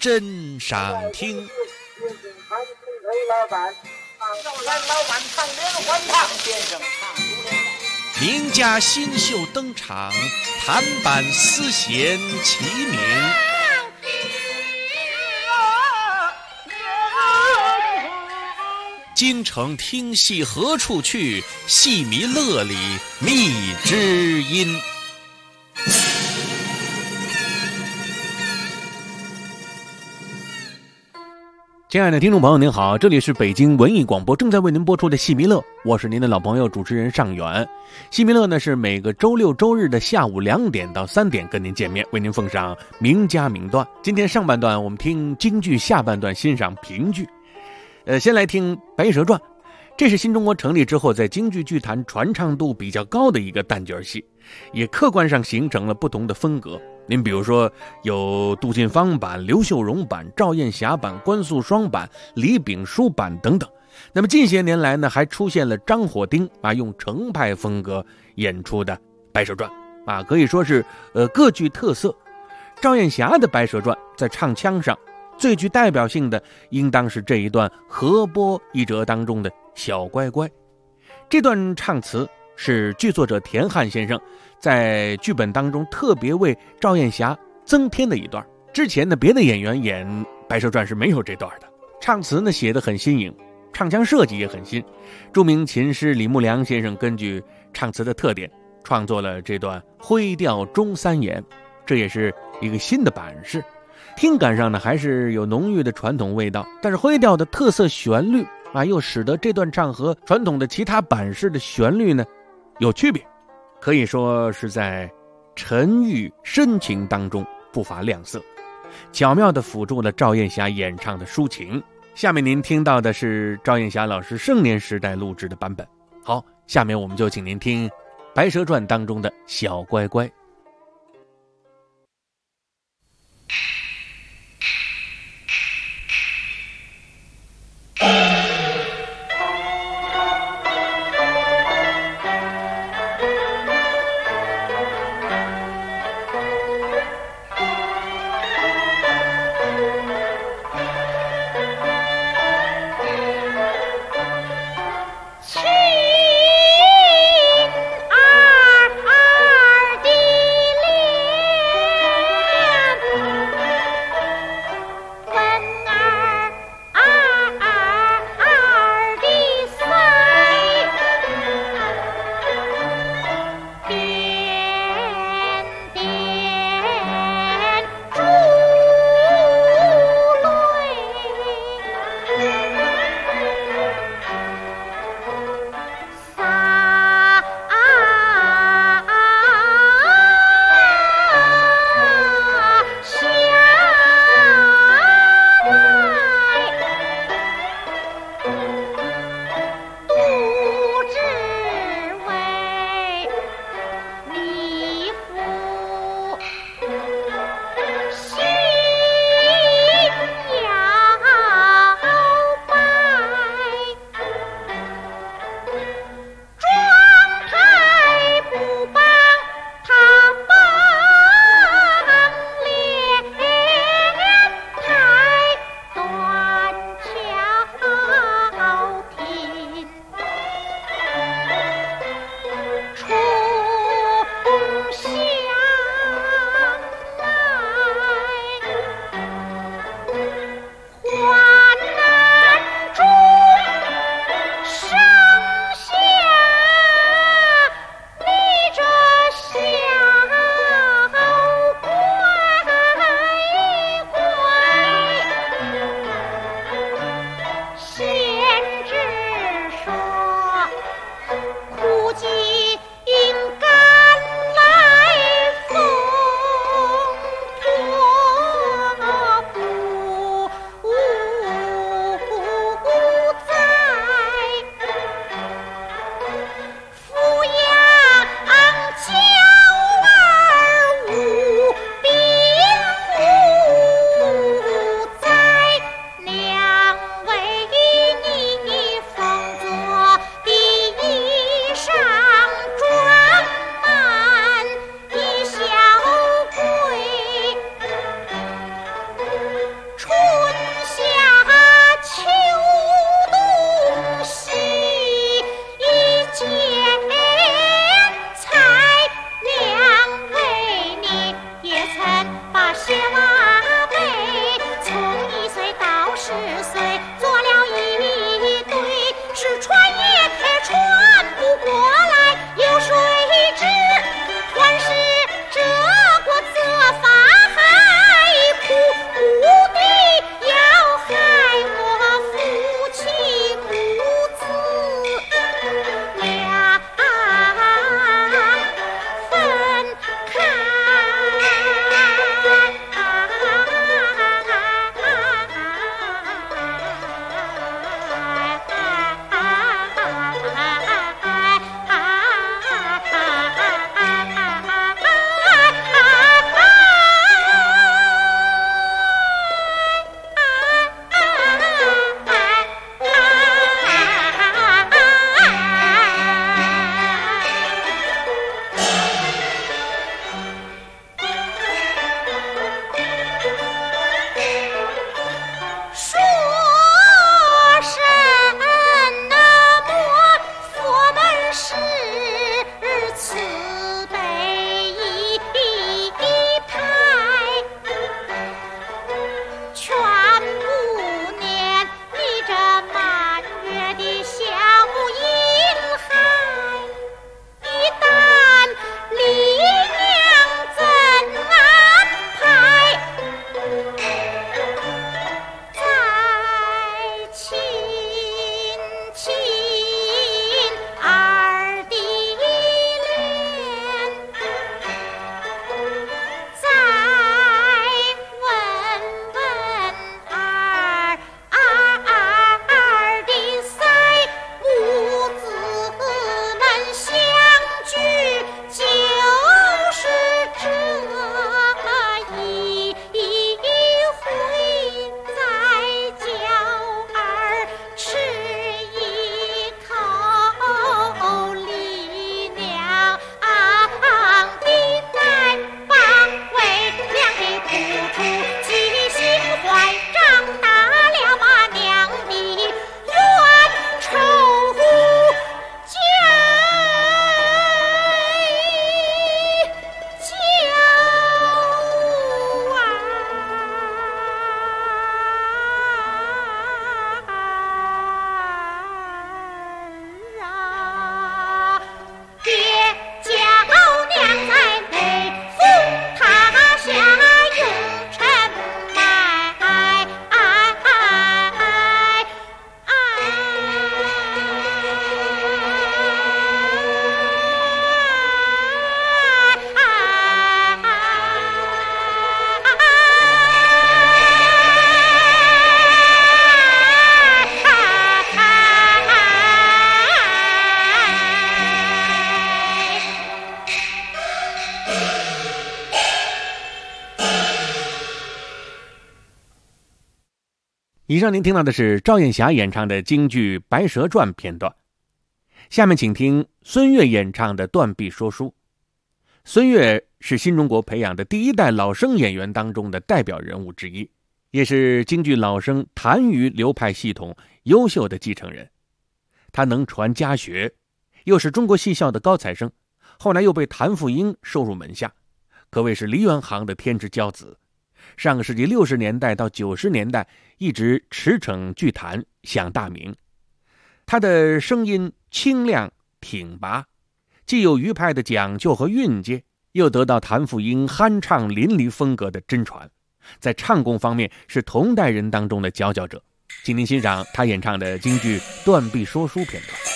真上听。名家新秀登场，弹板丝弦齐鸣。京城听戏何处去？戏迷乐里觅知音。亲爱的听众朋友您好，这里是北京文艺广播正在为您播出的戏迷乐，我是您的老朋友主持人尚远。戏迷乐呢是每个周六周日的下午2点到3点跟您见面，为您奉上名家名段。今天上半段我们听京剧，下半段欣赏评剧。先来听《白蛇传》，这是新中国成立之后在京剧剧坛传唱度比较高的一个旦角戏，也客观上形成了不同的风格。您比如说有杜近芳版、刘秀荣版、赵燕霞版、关素霜版、李炳书版等等。那么近些年来呢，还出现了张火丁用程派风格演出的《白蛇传》可以说是各具特色。赵燕霞的《白蛇传》在唱腔上最具代表性的应当是这一段河波一折当中的小乖乖。这段唱词是剧作者田汉先生在剧本当中特别为赵燕霞增添的一段，之前的别的演员演《白蛇传》是没有这段的。唱词呢写得很新颖，唱腔设计也很新。著名琴师李木良先生根据唱词的特点创作了这段灰调中三言，这也是一个新的版式。听感上呢还是有浓郁的传统味道，但是灰调的特色旋律又使得这段唱和传统的其他版式的旋律呢有区别，可以说是在沉郁深情当中不乏亮色，巧妙地辅助了赵燕霞演唱的抒情。下面您听到的是赵燕霞老师盛年时代录制的版本。好，下面我们就请您听《白蛇传》当中的小乖乖。 亲二二的劝不念你这满月的小银孩，一旦李娘怎安排？再亲亲儿的脸，再问问儿的腮，母子能相聚，就是这一回，再叫儿吃一口李娘的奶，把为娘的付出记心怀，长大了把娘的冤仇别叫娘在内府塔下用尘埋， 以上您听到的是赵艳霞演唱的京剧《白蛇传》片段，下面请听孙越演唱的《断臂说书》。孙越是新中国培养的第一代老生演员当中的代表人物之一，也是京剧老生谭余流派系统优秀的继承人。他能传家学，又是中国戏校的高材生，后来又被谭富英收入门下，可谓是梨园行的天之骄子。上个世纪60年代到90年代一直驰骋剧坛，享大名。他的声音清亮挺拔，既有余派的讲究和韵界，又得到谭富英酣畅淋漓风格的真传，在唱功方面是同代人当中的佼佼者。请您欣赏他演唱的京剧《断臂说书》片段。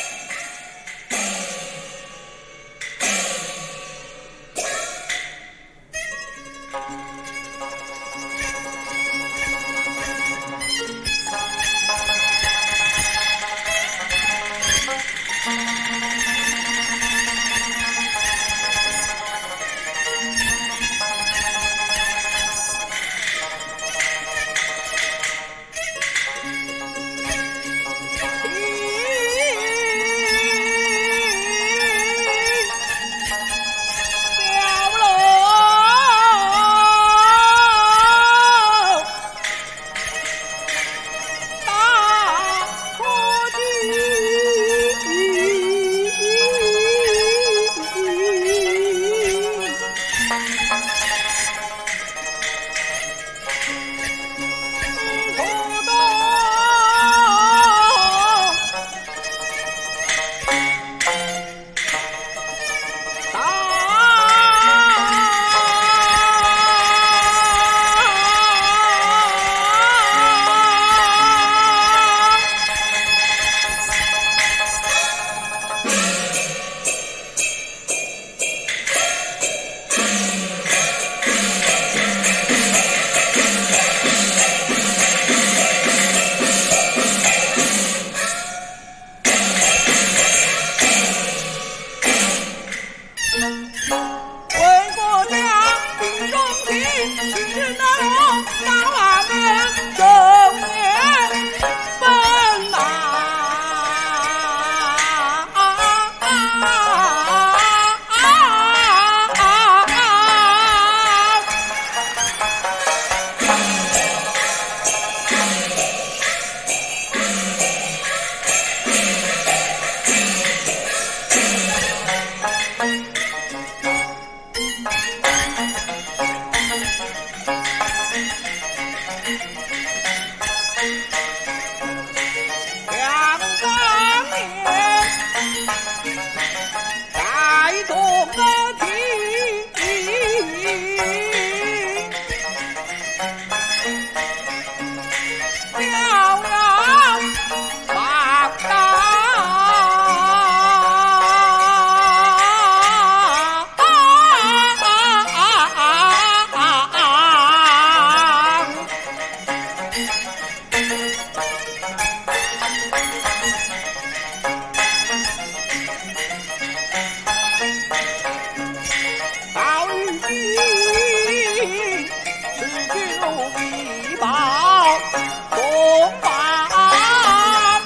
到如今是就一报中王，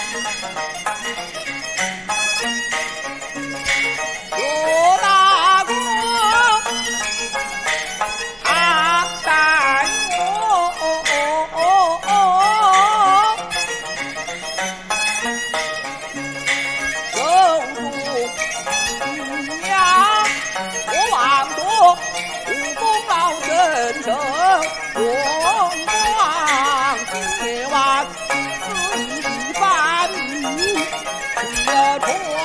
有大哥他带我守住娘，我望着武功老先生，我望夜晚自番雨也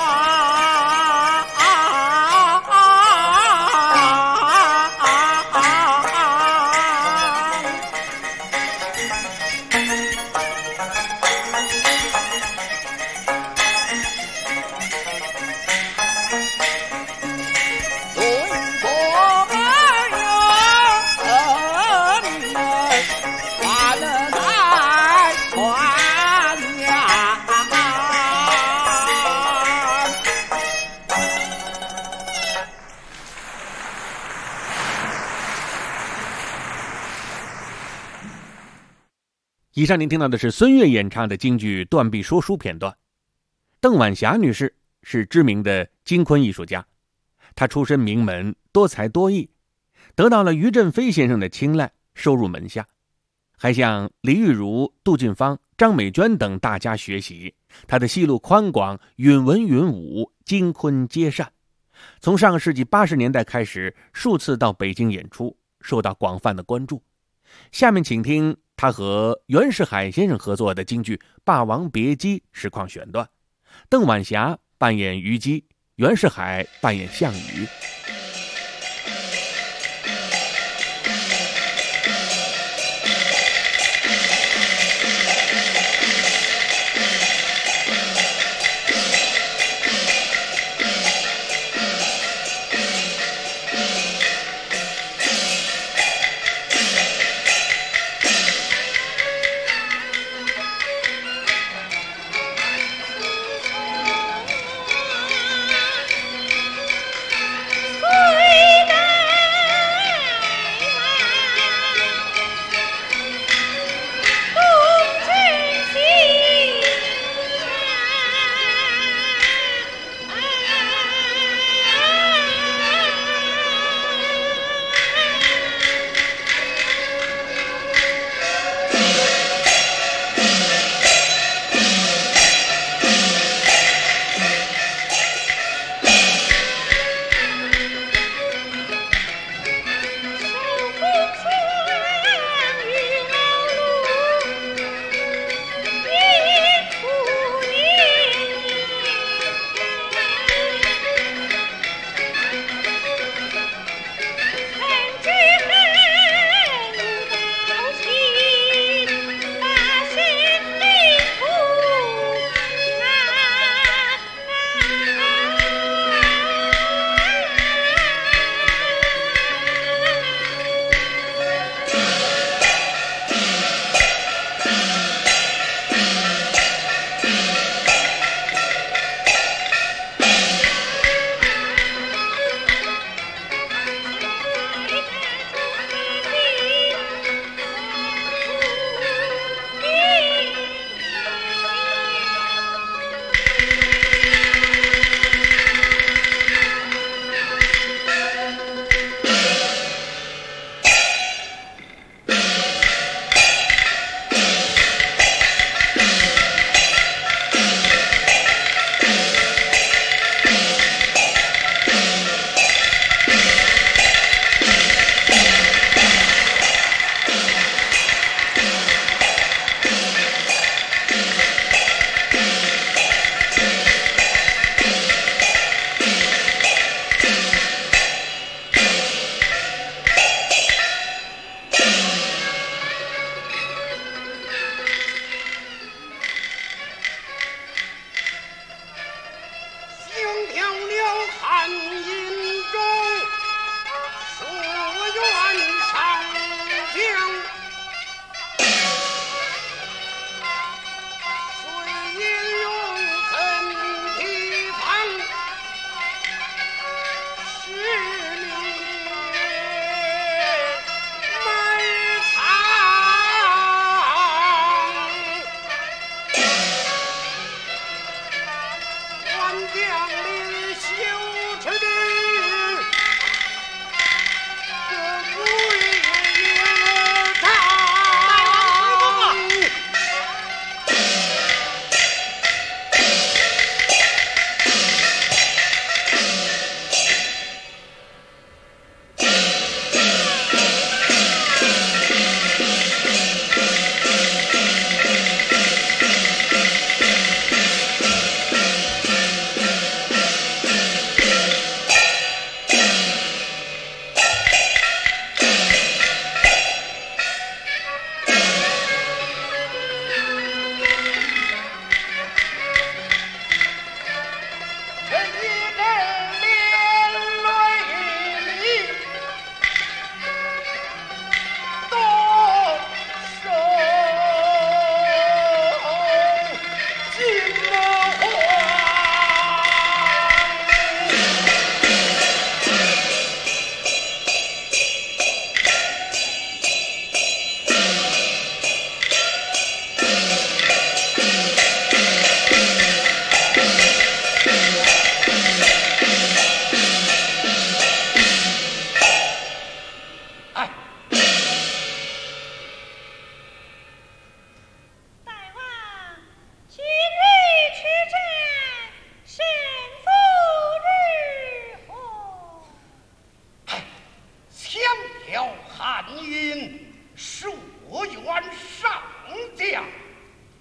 以上您听到的是孙越演唱的京剧《断臂说书》片段。邓晚霞女士是知名的京昆艺术家，她出身名门，多才多艺，得到了于振飞先生的青睐，收入门下，还向李玉茹、杜近芳、张美娟等大家学习。她的戏路宽广，允文允武，京昆皆善。从上个世纪80年代开始，数次到北京演出，受到广泛的关注。下面请听他和袁世海先生合作的京剧《霸王别姬》实况选段，邓晚霞扮演虞姬，袁世海扮演项羽。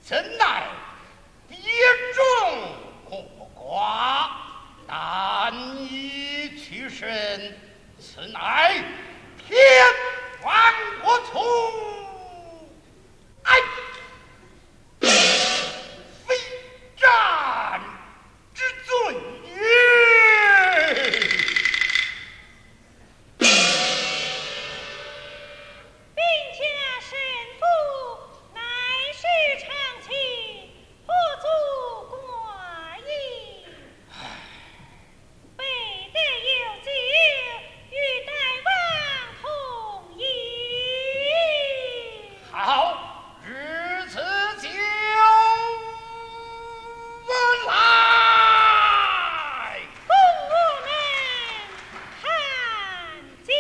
怎奈别种过寡，难以取胜，此乃天犯我错。哎，非战之罪也。 兵家神父乃是长情，不足挂意。备得有酒，与大王同饮。 好，日此酒来。 供我们看酒。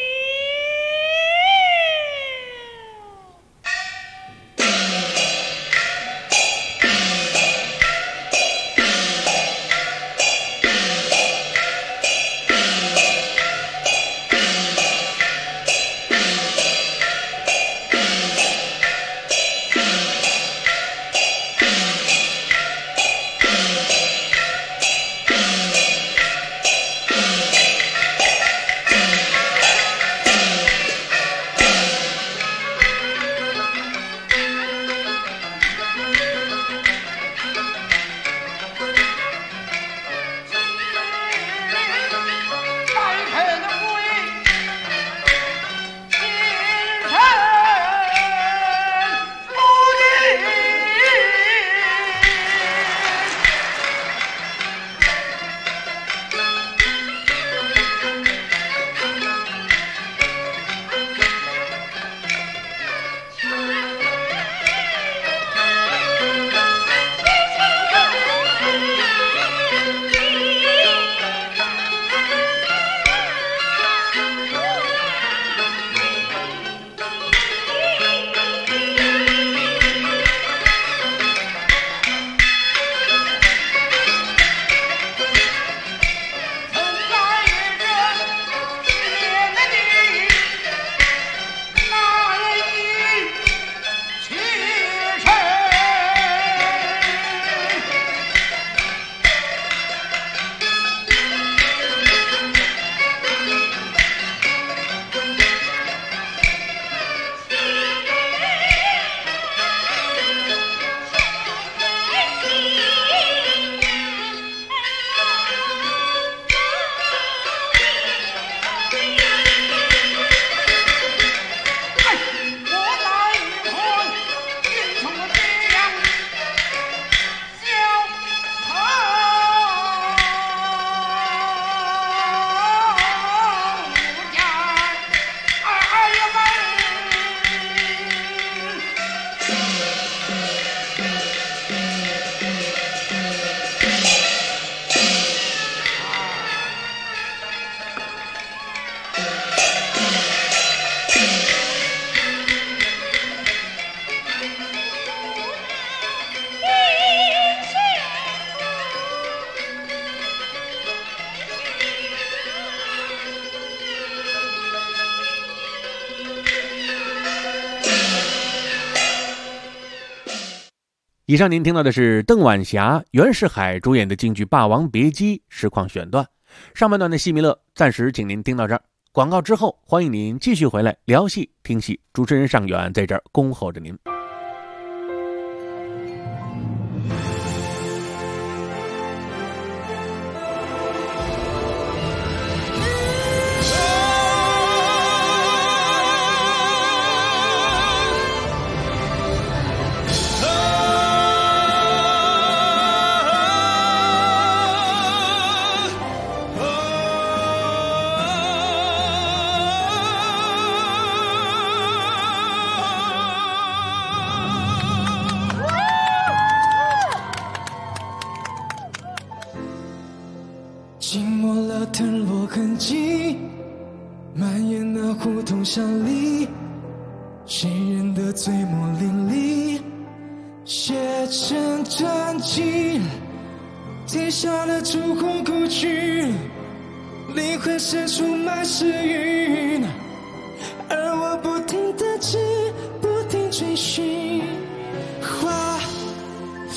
以上您听到的是邓晚霞、袁世海主演的京剧《霸王别姬》实况选段。上半段的戏弥勒暂时请您听到这儿，广告之后欢迎您继续回来聊戏听戏，主持人尚远在这儿恭候着您。 静默了腾落痕迹，蔓延那胡同巷里，谁人的醉墨淋漓，写成传奇。天下的烛火故去，灵魂深处满是云，而我不停地追，不停追寻。花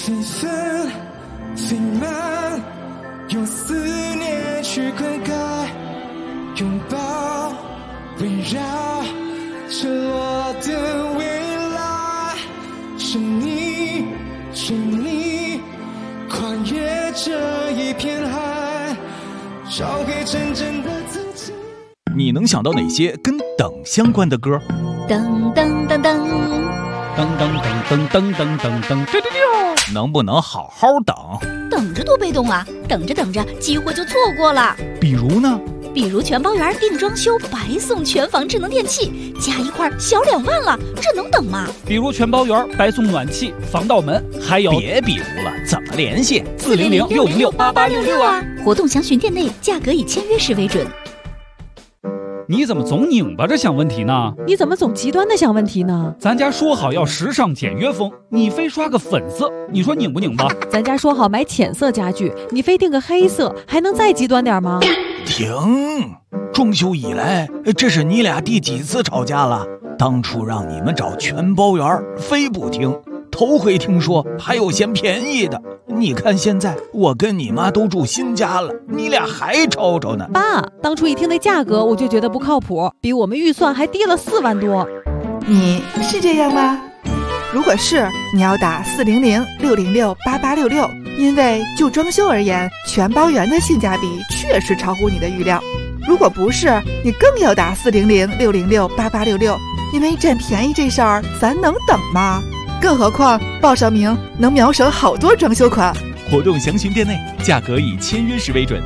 飞分飞满，用思念去灌溉，拥抱围绕着我的未来。是你，是你，跨越这一片海，找回真正的自己。 你能想到哪些跟等相关的歌？ 噔噔噔噔噔噔噔噔噔噔噔噔， 能不能好好等？ 等着多被动啊！等着等着，机会就错过了。 比如呢？ 比如全包园定装修白送全房智能电器，加一块小2万了，这能等吗？ 比如全包园白送暖气、防盗门，还有别比如了，怎么联系 ？400-606-8866啊！活动详询店内，价格以签约时为准。 你怎么总拧巴着想问题呢？ 你怎么总极端的想问题呢？ 咱家说好要时尚简约风，你非刷个粉色，你说拧不拧巴？ 咱家说好买浅色家具，你非定个黑色，还能再极端点吗？ 停！装修以来，这是你俩第几次吵架了？当初让你们找全包园，非不听。头回听说还有嫌便宜的，你看现在我跟你妈都住新家了，你俩还吵吵呢。 爸，当初一听那价格我就觉得不靠谱，比我们预算还低了4万多。 你是这样吗？如果是，你要打400-606-8866，因为就装修而言，全包园的性价比确实超乎你的预料。如果不是，你更要打400-606-8866，因为占便宜这事儿咱能等吗？更何况报上名能秒省好多装修款。 活动详询店内，价格以签约时为准。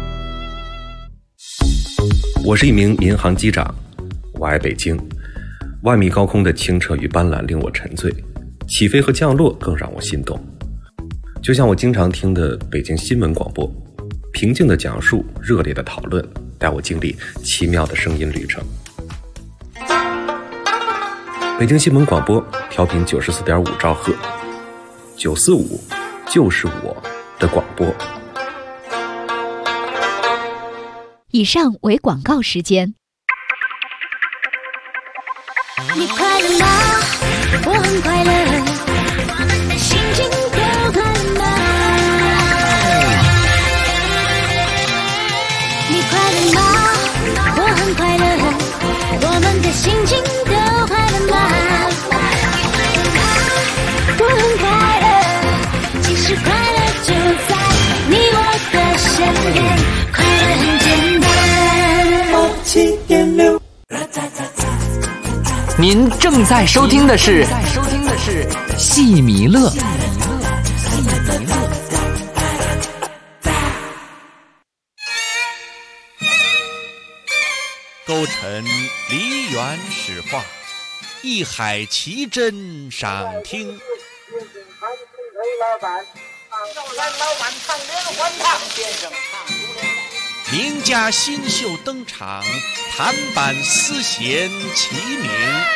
我是一名民航机长，我爱北京。万米高空的清澈与斑斓令我沉醉，起飞和降落更让我心动。就像我经常听的北京新闻广播，平静的讲述，热烈的讨论，带我经历奇妙的声音旅程。北京新闻广播调频94.5兆赫，945就是我的广播。 以上为广告时间。 你快乐吗？我很快乐，心情都快乐吗？你快乐吗？我很快乐，我们的心情都快乐吗？我很快乐，其实快乐就在你我的身边，快乐很简单。 您正在收听的是戏迷乐。 勾陈梨园史话，一海奇珍赏听。名家新秀登场，弹板丝弦齐鸣。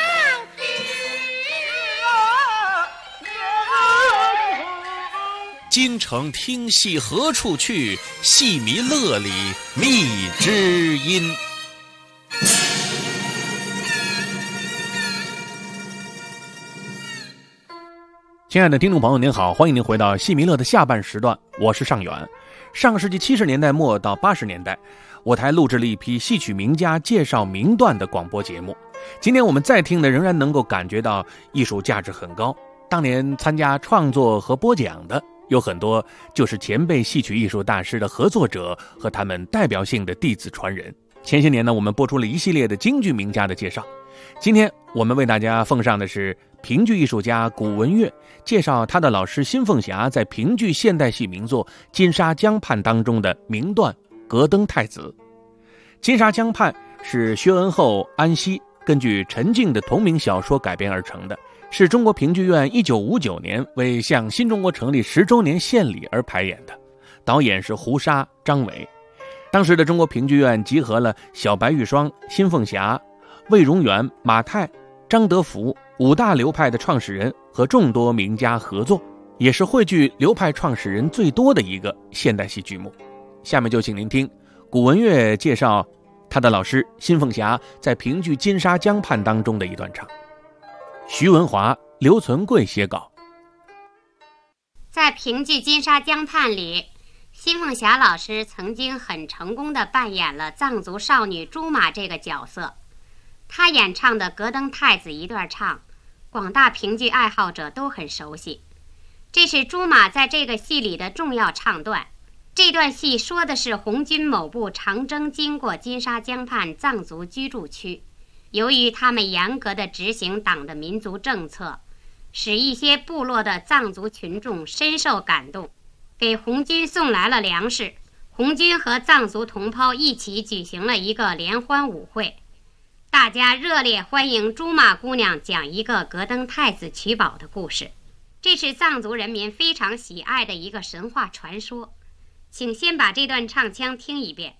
京城听戏何处去？戏迷乐里觅知音。亲爱的听众朋友您好，欢迎您回到戏迷乐的下半时段，我是尚远。上世纪70年代末到80年代，我台录制了一批戏曲名家介绍名段的广播节目。今天我们再听的仍然能够感觉到艺术价值很高。当年参加创作和播讲的有很多就是前辈戏曲艺术大师的合作者和他们代表性的弟子传人。前些年呢，我们播出了一系列的京剧名家的介绍。今天我们为大家奉上的是评剧艺术家古文岳介绍他的老师辛凤霞在评剧现代戏名作《金沙江畔》当中的名段《格登太子》。金沙江畔是薛恩厚、安西根据陈静的同名小说改编而成的，是中国评剧院1959年为向新中国成立10周年献礼而排演的，导演是胡沙、张伟。当时的中国评剧院集合了小白玉霜、辛凤霞、魏荣元、马泰、张德福5大流派的创始人和众多名家合作，也是汇聚流派创始人最多的一个现代戏剧目。下面就请您听古文岳介绍他的老师辛凤霞在评剧《金沙江畔》当中的一段唱。徐文华、刘存贵写稿。 在评剧《金沙江畔》里，辛凤霞老师曾经很成功地扮演了藏族少女朱玛这个角色。她演唱的《格登太子》一段唱，广大评剧爱好者都很熟悉。这是朱玛在这个戏里的重要唱段。这段戏说的是红军某部长征经过金沙江畔藏族居住区，由于他们严格地执行党的民族政策，使一些部落的藏族群众深受感动，给红军送来了粮食。红军和藏族同胞一起举行了一个联欢舞会，大家热烈欢迎朱玛姑娘讲一个格登太子取宝的故事。这是藏族人民非常喜爱的一个神话传说。请先把这段唱腔听一遍。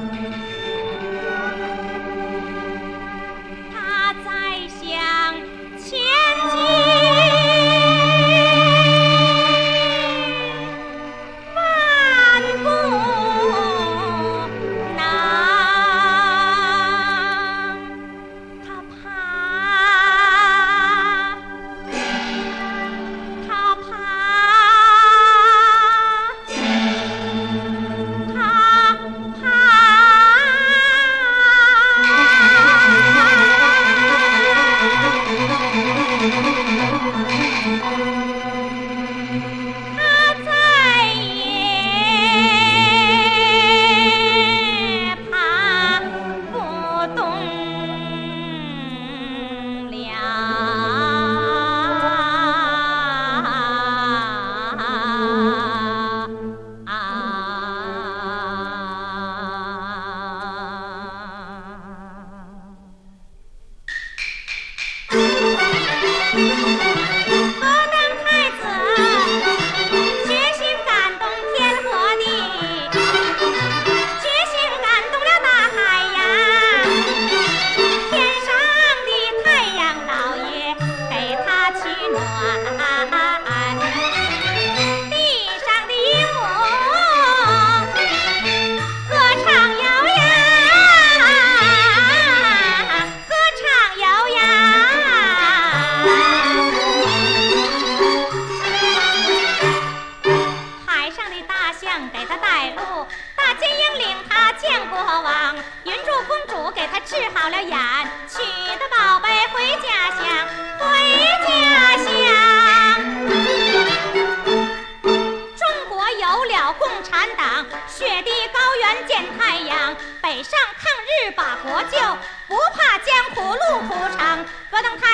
他在想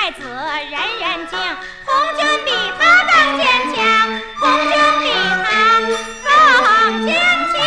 太子人人敬，红军比他更坚强，红军比他更坚强。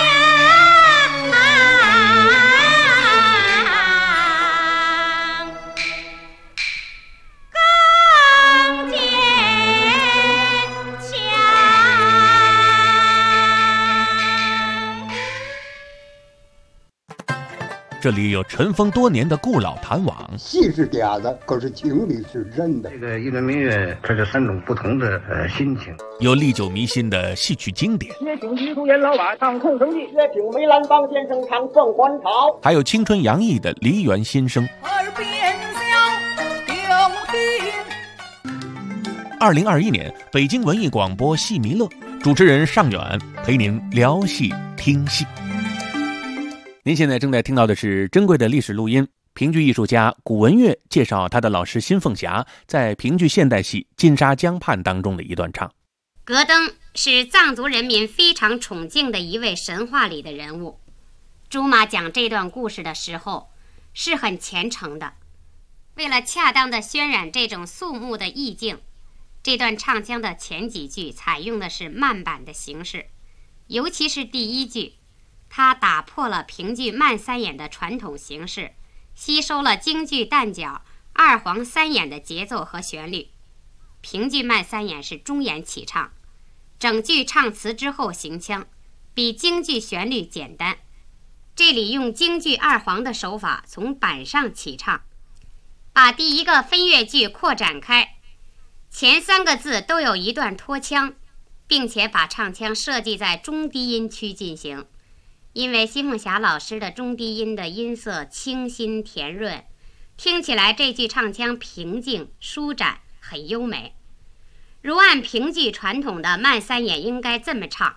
这里有尘封多年的故老谈网， 戏是假的，可是情理是真的。 这个一轮明月，它是3种不同的心情。 有历久弥新的戏曲经典， 乐评余叔岩老板唱空城计，乐评梅兰芳先生唱凤还巢， 还有青春洋溢的梨园新生。 耳边响又听。 2021年北京文艺广播戏迷乐，主持人尚远陪您聊戏听戏。您现在正在听到的是珍贵的历史录音，评剧艺术家古文月介绍他的老师辛凤霞在评剧现代戏《金沙江畔》当中的一段唱。 格登是藏族人民非常崇敬的一位神话里的人物。朱马讲这段故事的时候是很虔诚的，为了恰当的渲染这种肃穆的意境，这段唱腔的前几句采用的是慢板的形式，尤其是第一句，它打破了评剧慢三眼的传统形式，吸收了京剧旦角2黄3眼的节奏和旋律。评剧慢三眼是中眼起唱，整句唱词之后行腔，比京剧旋律简单。这里用京剧2黄的手法，从板上起唱，把第一个分乐句扩展开，前3个字都有一段拖腔，并且把唱腔设计在中低音区进行。因为辛凤霞老师的中低音的音色清新甜润，听起来这句唱腔平静舒展，很优美。如按评剧传统的慢三眼应该这么唱：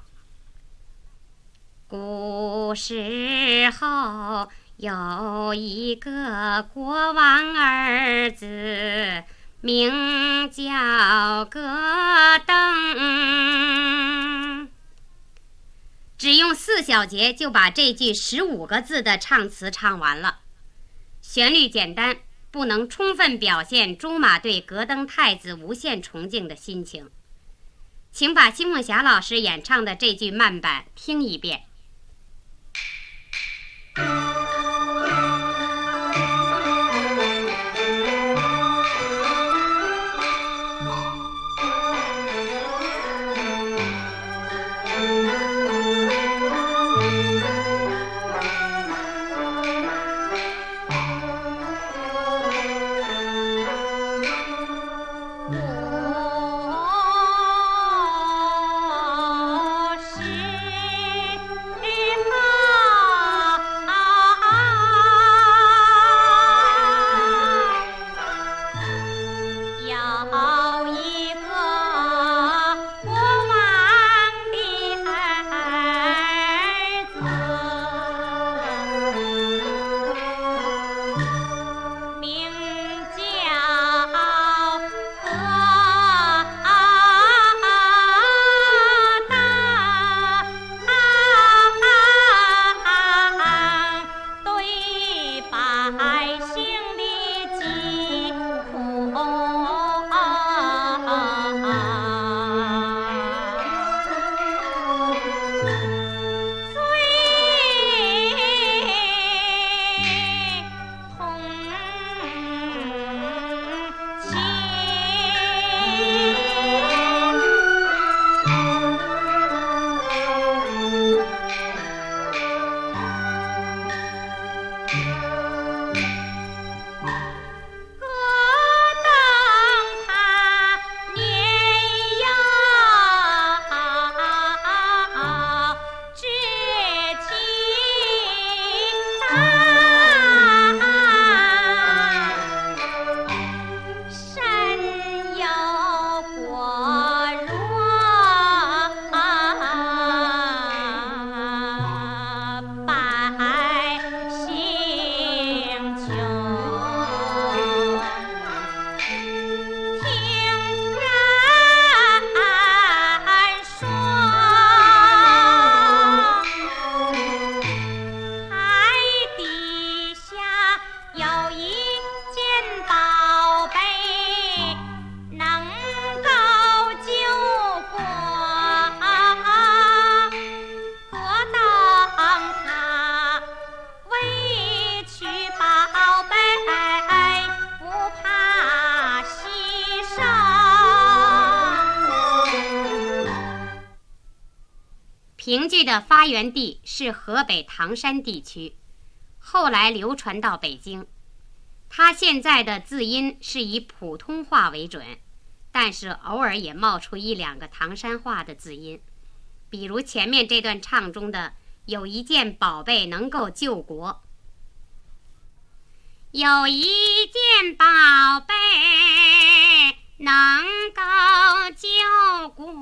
古时候有一个国王儿子，名叫戈登。只用4小节就把这句15个字的唱词唱完了。旋律简单，不能充分表现朱马对戈登太子无限崇敬的心情。请把辛凤霞老师演唱的这句慢板听一遍。 评剧的发源地是河北唐山地区，后来流传到北京。它现在的字音是以普通话为准，但是偶尔也冒出1、2个唐山话的字音。比如前面这段唱中的有一件宝贝能够救国，有一件宝贝能够救国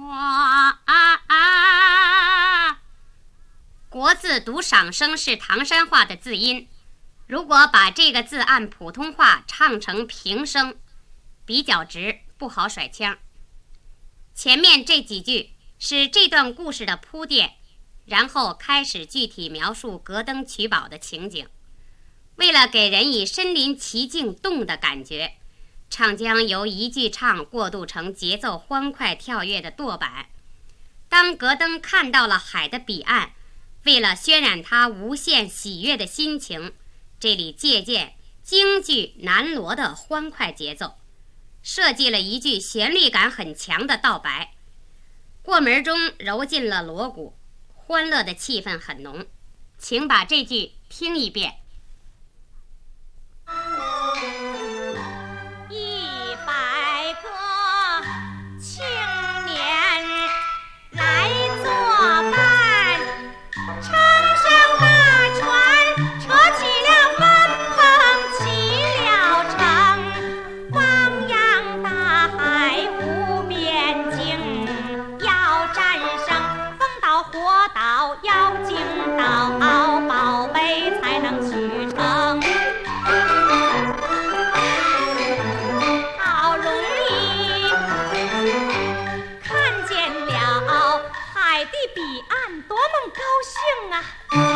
国字读赏声是唐山话的字音，如果把这个字按普通话唱成平声，比较直，不好甩腔。前面这几句是这段故事的铺垫，然后开始具体描述戈登取宝的情景。为了给人以身临其境动的感觉，唱将由一句唱过渡成节奏欢快跳跃的跺板。当戈登看到了海的彼岸，为了渲染他无限喜悦的心情，这里借鉴京剧南锣的欢快节奏，设计了一句旋律感很强的道白，过门中揉进了锣鼓，欢乐的气氛很浓。请把这句听一遍。100个青年来作伴，乘上大船，扯起了帆篷，起了程，汪洋大海无边境，要战胜风岛火岛妖精岛，宝贝才能取成。好容易看见了海的彼岸，多么高兴啊！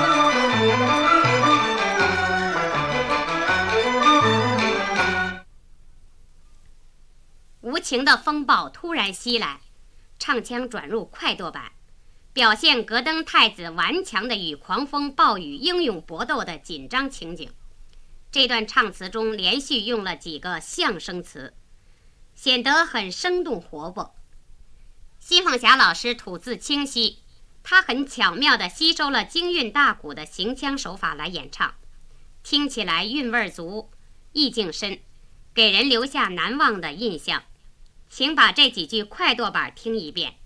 无情的风暴突然袭来，唱腔转入快跺板，表现戈登太子顽强的与狂风暴雨英勇搏斗的紧张情景。这段唱词中连续用了几个象声词，显得很生动活泼。新凤霞老师吐字清晰，他很巧妙地吸收了京韵大鼓的行腔手法来演唱，听起来韵味足，意境深，给人留下难忘的印象。请把这几句快跺板听一遍。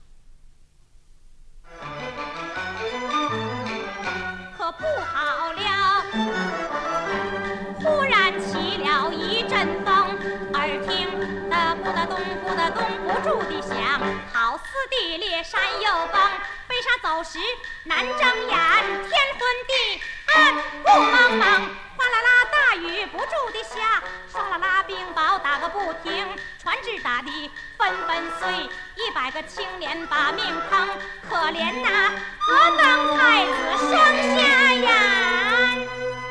可不好了，忽然起了一阵风，耳听的扑的咚扑的咚不住地响，好似地裂山又崩，飞沙走石难睁眼，天昏地暗雾蒙蒙，哗啦啦大雨不住地下，唰啦啦冰雹打个不停，船只打得纷纷碎，100个青年把命撑，可怜那戈登太子双瞎眼。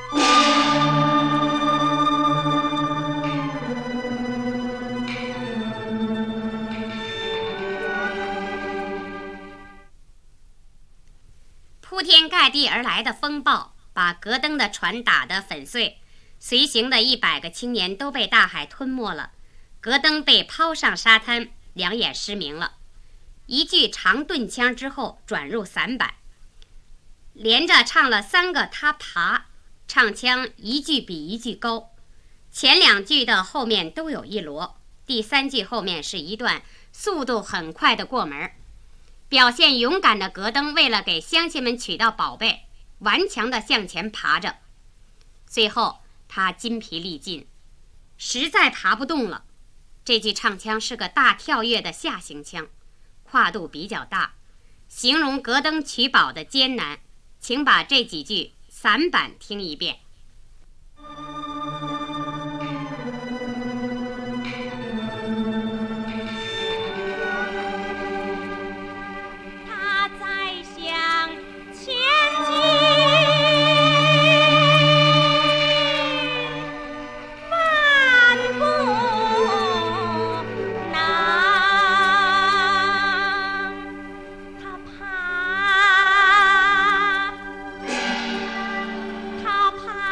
铺天盖地而来的风暴把戈登的船打得粉碎，随行的100个青年都被大海吞没了，戈登被抛上沙滩，两眼失明了。一句长顿腔之后转入散板，连着唱了3个他爬，唱腔一句比一句高。前2句的后面都有一锣，第3句后面是一段速度很快的过门，表现勇敢的戈登为了给乡亲们取到宝贝，顽强地向前爬着。最后他筋疲力尽，实在爬不动了。这句唱腔是个大跳跃的下行腔，跨度比较大，形容戈登取宝的艰难。请把这几句散板听一遍。他在向前进，漫步难，他爬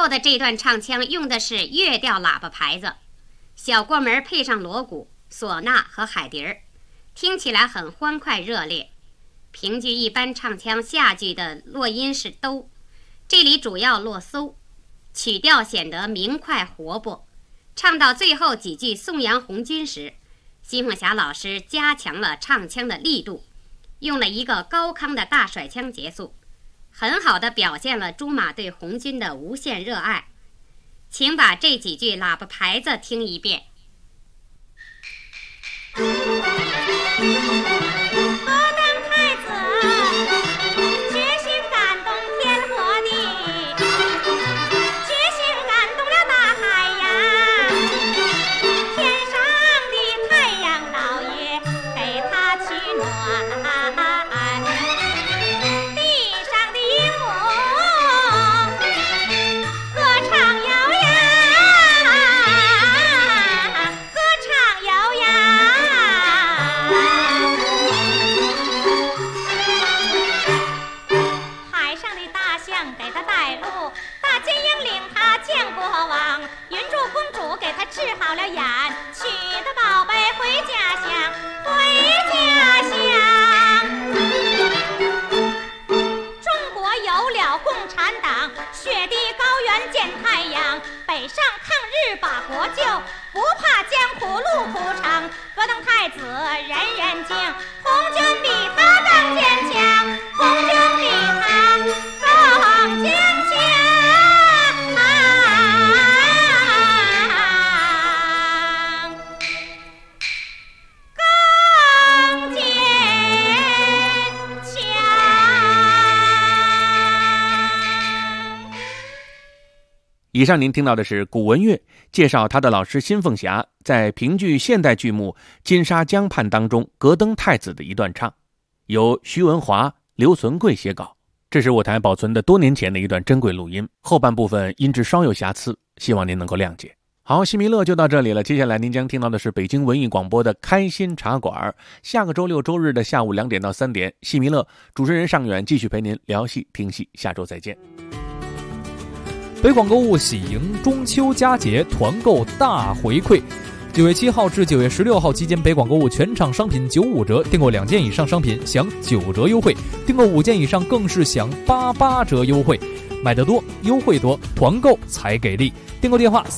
后的这段唱腔用的是乐调喇叭牌子，小过门配上锣鼓、唢呐和海笛儿，听起来很欢快热烈。评剧一般唱腔下句的落音是哆，这里主要落嗦，曲调显得明快活泼。唱到最后几句颂扬红军时，新凤霞老师加强了唱腔的力度，用了一个高亢的大甩腔结束，很好地表现了朱马对红军的无限热爱。请把这几句喇叭牌子听一遍。 以上您听到的是古文乐介绍他的老师新凤霞在评剧现代剧目《金沙江畔》当中格登太子的一段唱，由徐文华、刘存贵写稿。这是我台保存的多年前的一段珍贵录音，后半部分音质稍有瑕疵，希望您能够谅解。好，戏迷乐就到这里了，接下来您将听到的是北京文艺广播的开心茶馆，下个周六周日的下午2点到3点，戏迷乐主持人尚远继续陪您聊戏听戏，下周再见。 北广购物喜迎中秋佳节团购大回馈，9月7号至9月16号期间，北广购物全场商品95折，订购2件以上商品享9折优惠，订购5件以上更是享88折优惠。买得多，优惠多，团购才给力。订购电话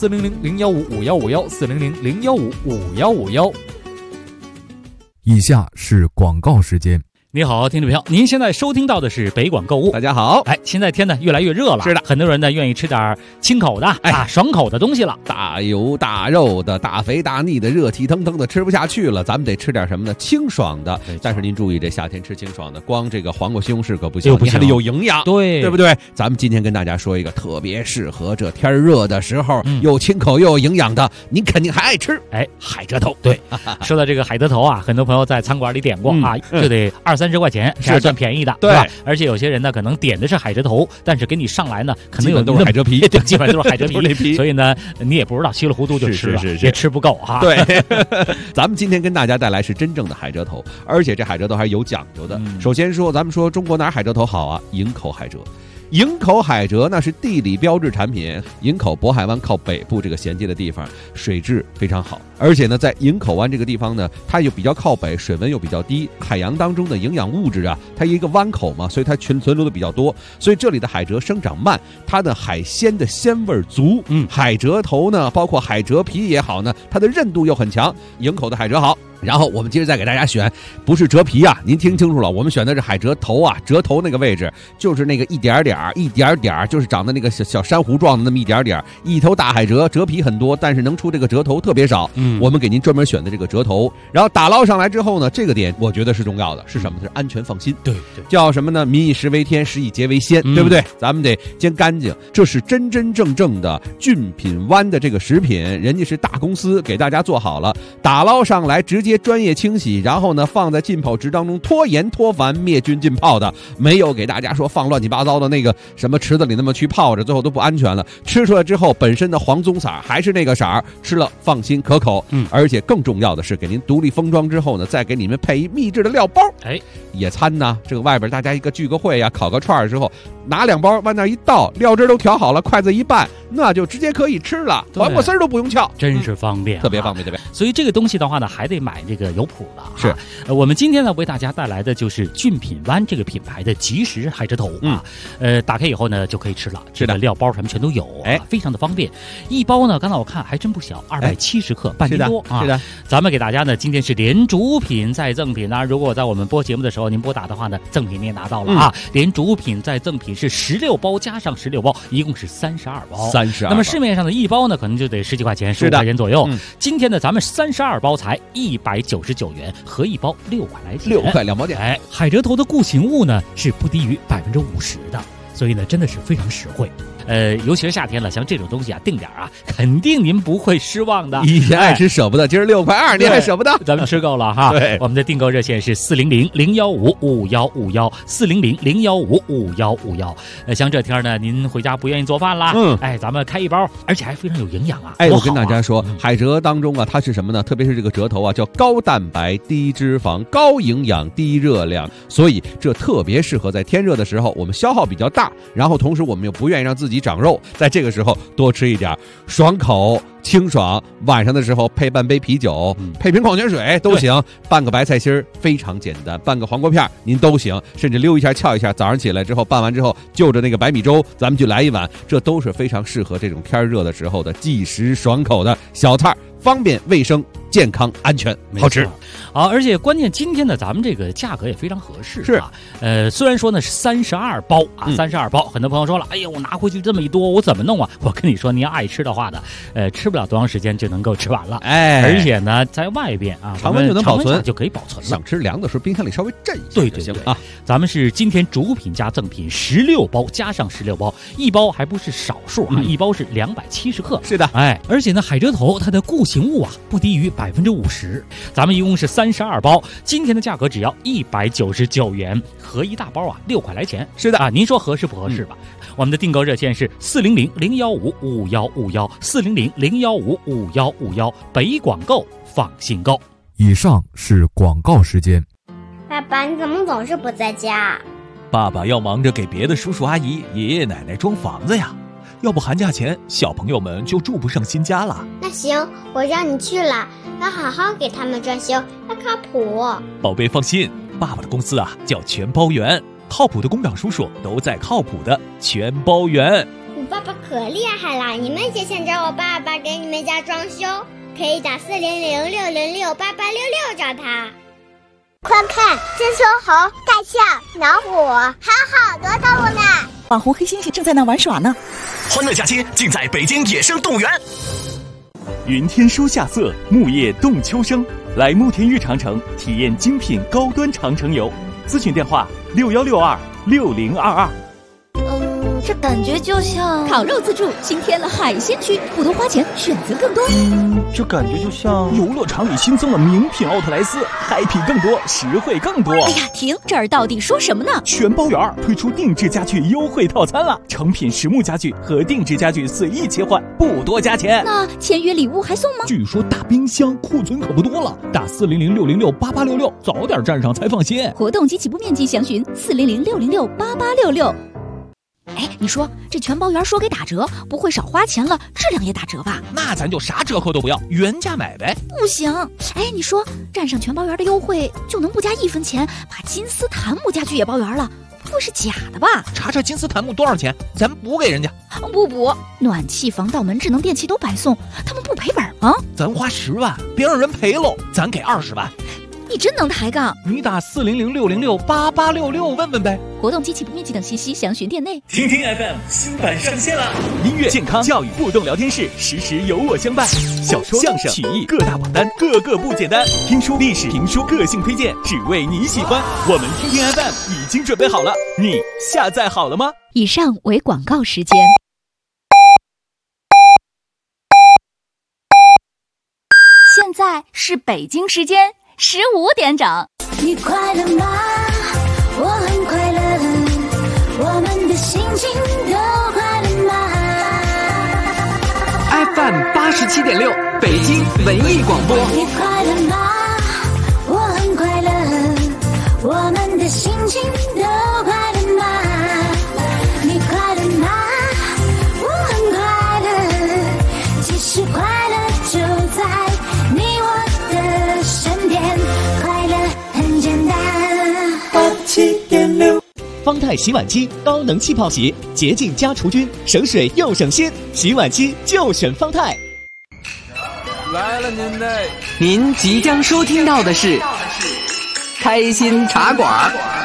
400-015-5151，400-015-5151。 以下是广告时间。 你好，听众朋友，您现在收听到的是北广购物。 大家好， 现在天呢越来越热了， 是的， 很多人呢愿意吃点清口的，爽口的东西了。 大油大肉的、大肥大腻的、热气腾腾的，吃不下去了，咱们得吃点什么呢？清爽的。但是您注意，这夏天吃清爽的，光这个黄瓜西红柿可不行，你还得有营养，对不对？咱们今天跟大家说一个特别适合这天热的时候，又清口又有营养的，您肯定还爱吃。 海蜇头。对，说到这个海蜇头啊，很多朋友在餐馆里点过就得20-30块钱，这还算便宜的，对吧？而且有些人呢，可能点的是海蜇头，但是给你上来呢，可能有都是海蜇皮， 对，基本上都是海蜇皮，所以呢，你也不知道稀里糊涂就吃了，也吃不够哈。 对，咱们今天跟大家带来是真正的海蜇头，而且这海蜇头还有讲究的。首先说，咱们说中国哪海蜇头好啊？营口海蜇。营口海蜇那是地理标志产品，营口渤海湾靠北部这个衔接的地方，水质非常好，而且呢，在营口湾这个地方呢，它又比较靠北，水温又比较低，海洋当中的营养物质啊，它一个湾口嘛，所以它存留的比较多，所以这里的海蜇生长慢，它的海鲜的鲜味足，海蜇头呢，包括海蜇皮也好呢，它的韧度又很强，营口的海蜇好。然后我们接着再给大家选，不是蜇皮啊，您听清楚了，我们选的是海蜇头啊，蜇头那个位置就是那个一点点，就是长的那个小珊瑚状的那么一点点，一头大海蜇，蜇皮很多，但是能出这个蜇头特别少。我们给您专门选的这个蜇头，然后打捞上来之后呢，这个点我觉得是重要的，是什么？是安全放心。对，叫什么呢？民以食为天，食以节为先，对不对？咱们得煎干净，这是真真正正的俊品湾的这个食品，人家是大公司给大家做好了，打捞上来直接专业清洗，然后呢放在浸泡池当中脱盐脱烦灭菌浸泡的，没有给大家说放乱七八糟的那个什么池子里那么去泡着，最后都不安全了。吃出来之后本身的黄棕色还是那个色儿，吃了放心可口。而且更重要的是给您独立封装之后呢，再给你们配一秘制的料包。野餐呢，这个外边大家一个聚个会呀，烤个串的时候， 拿2包往那一倒，料汁都调好了，筷子一拌，那就直接可以吃了，黄瓜丝儿都不用撬， 真是方便， 特别方便，对不对？ 所以这个东西的话呢，还得买这个有谱的。 是， 我们今天呢为大家带来的就是俊品湾这个品牌的即食海蜇头啊，打开以后呢就可以吃了， 是的， 料包什么全都有，非常的方便。一包呢，刚才我看还真不小，270克，半斤多啊。 是的， 咱们给大家呢今天是连主品再赠品啊，如果在我们播节目的时候您拨打的话呢，赠品您也拿到了啊，连主品再赠品是16包加上16包，一共是32包。 32。 那么市面上的一包呢，可能就得10几块钱，15块钱左右。今天呢，咱们32包才199元，合一包6块来钱 ，6块2毛钱。 海蜇头的固形物呢是不低于50%的，所以呢真的是非常实惠。尤其是夏天了，像这种东西啊，定点啊，肯定您不会失望的。 以前爱吃舍不得，今儿6块2，您还舍不得？ 咱们吃够了哈。 对， 我们的订购热线是400-015-5151，400-015-5151。像这天呢，您回家不愿意做饭啦，咱们开一包，而且还非常有营养啊。 我跟大家说，海蜇当中啊，它是什么呢？特别是这个蜇头啊，叫高蛋白、低脂肪、高营养、低热量，所以这特别适合在天热的时候，我们消耗比较大，然后同时我们又不愿意让自己长肉，在这个时候多吃一点，爽口清爽，晚上的时候配半杯啤酒，配瓶矿泉水都行，拌个白菜心儿非常简单，拌个黄瓜片您都行，甚至溜一下翘一下，早上起来之后拌完之后就着那个白米粥咱们就来一碗，这都是非常适合这种天热的时候的即食爽口的小菜，方便卫生健康安全好吃。 好，而且关键今天呢咱们这个价格也非常合适啊。虽然说呢是32包啊，32包，很多朋友说了，哎呀我拿回去这么一多我怎么弄啊？我跟你说，您要爱吃的话呢，吃不了多长时间就能够吃完了，而且呢在外边啊常温就能保存， 就可以保存了。 想吃凉的时候冰箱里稍微镇一下对啊。咱们是今天主品加赠品16包加上16包，一包还不是少数啊，一包是270克。 是的， 而且呢海蜇头它的固形物啊不低于50%，咱们一共是32包，今天的价格只要199元，合一大包啊6块来钱。 是的啊，您说合适不合适吧？我们的订购热线是400-015-5151，400-015-5151，北广购放心购。 以上是广告时间。 爸爸，你怎么总是不在家？ 爸爸要忙着给别的叔叔阿姨、爷爷奶奶装房子呀，要不寒假前小朋友们就住不上新家了。 那行，我让你去了，要好好给他们装修，要靠谱。 宝贝放心，爸爸的公司啊叫全包园，靠谱的工长叔叔都在靠谱的全包园。 你爸爸可厉害了，你们也想找我爸爸给你们家装修，可以打400-606-8866找他。快看，这猕猴、大象、老虎，还有好多动物呢。 网红黑猩猩正在那玩耍呢。 欢乐假期尽在北京野生动物园。 云天书夏色，木叶动秋声，来慕田峪长城体验精品高端长城游。咨询电话61626022。 这感觉就像烤肉自助新添了海鲜区，不多花钱，选择更多。 这感觉就像游乐场里新增了名品奥特莱斯，嗨皮更多，实惠更多。 哎呀，停！这儿到底说什么呢？ 全包园推出定制家具优惠套餐了，成品实木家具和定制家具随意切换，不多加钱。 那签约礼物还送吗？ 据说大冰箱库存可不多了，打400-606-8866，早点站上才放心。 活动及起步面积详询400-606-8866。哎，你说这全包园说给打折，不会少花钱了，质量也打折吧？ 那咱就啥折扣都不要，原价买呗。 不行，哎，你说站上全包园的优惠，就能不加1分钱把金丝檀木家具也包圆了？不会是假的吧？ 查查金丝檀木多少钱，咱补给人家。 不补，暖气、防盗门、智能电器都白送，他们不赔本吗？ 咱花10万，别让人赔喽，咱给20万。 你真能抬杠！ 你打400-606-8866问问呗。 活动及起步面积等信息详询店内。 听听 FM 新版上线了，音乐、健康、教育、互动聊天室，时时有我相伴。小说、相声、曲艺各大榜单，个个不简单。听书、历史、评书，个性推荐，只为你喜欢。我们听听 FM 已经准备好了，你下载好了吗？ 以上为广告时间。 现在是北京时间15点整。 你快乐吗？我很快乐，我们的心情都快乐吗 ？FM 87.6，北京文艺广播。 你快乐吗？我很快乐，我们的心情都快乐吗？ 方太洗碗机高能气泡洗，洁净加除菌，省水又省心。洗碗机就选方太。 来了您即将收听到的是开心茶馆。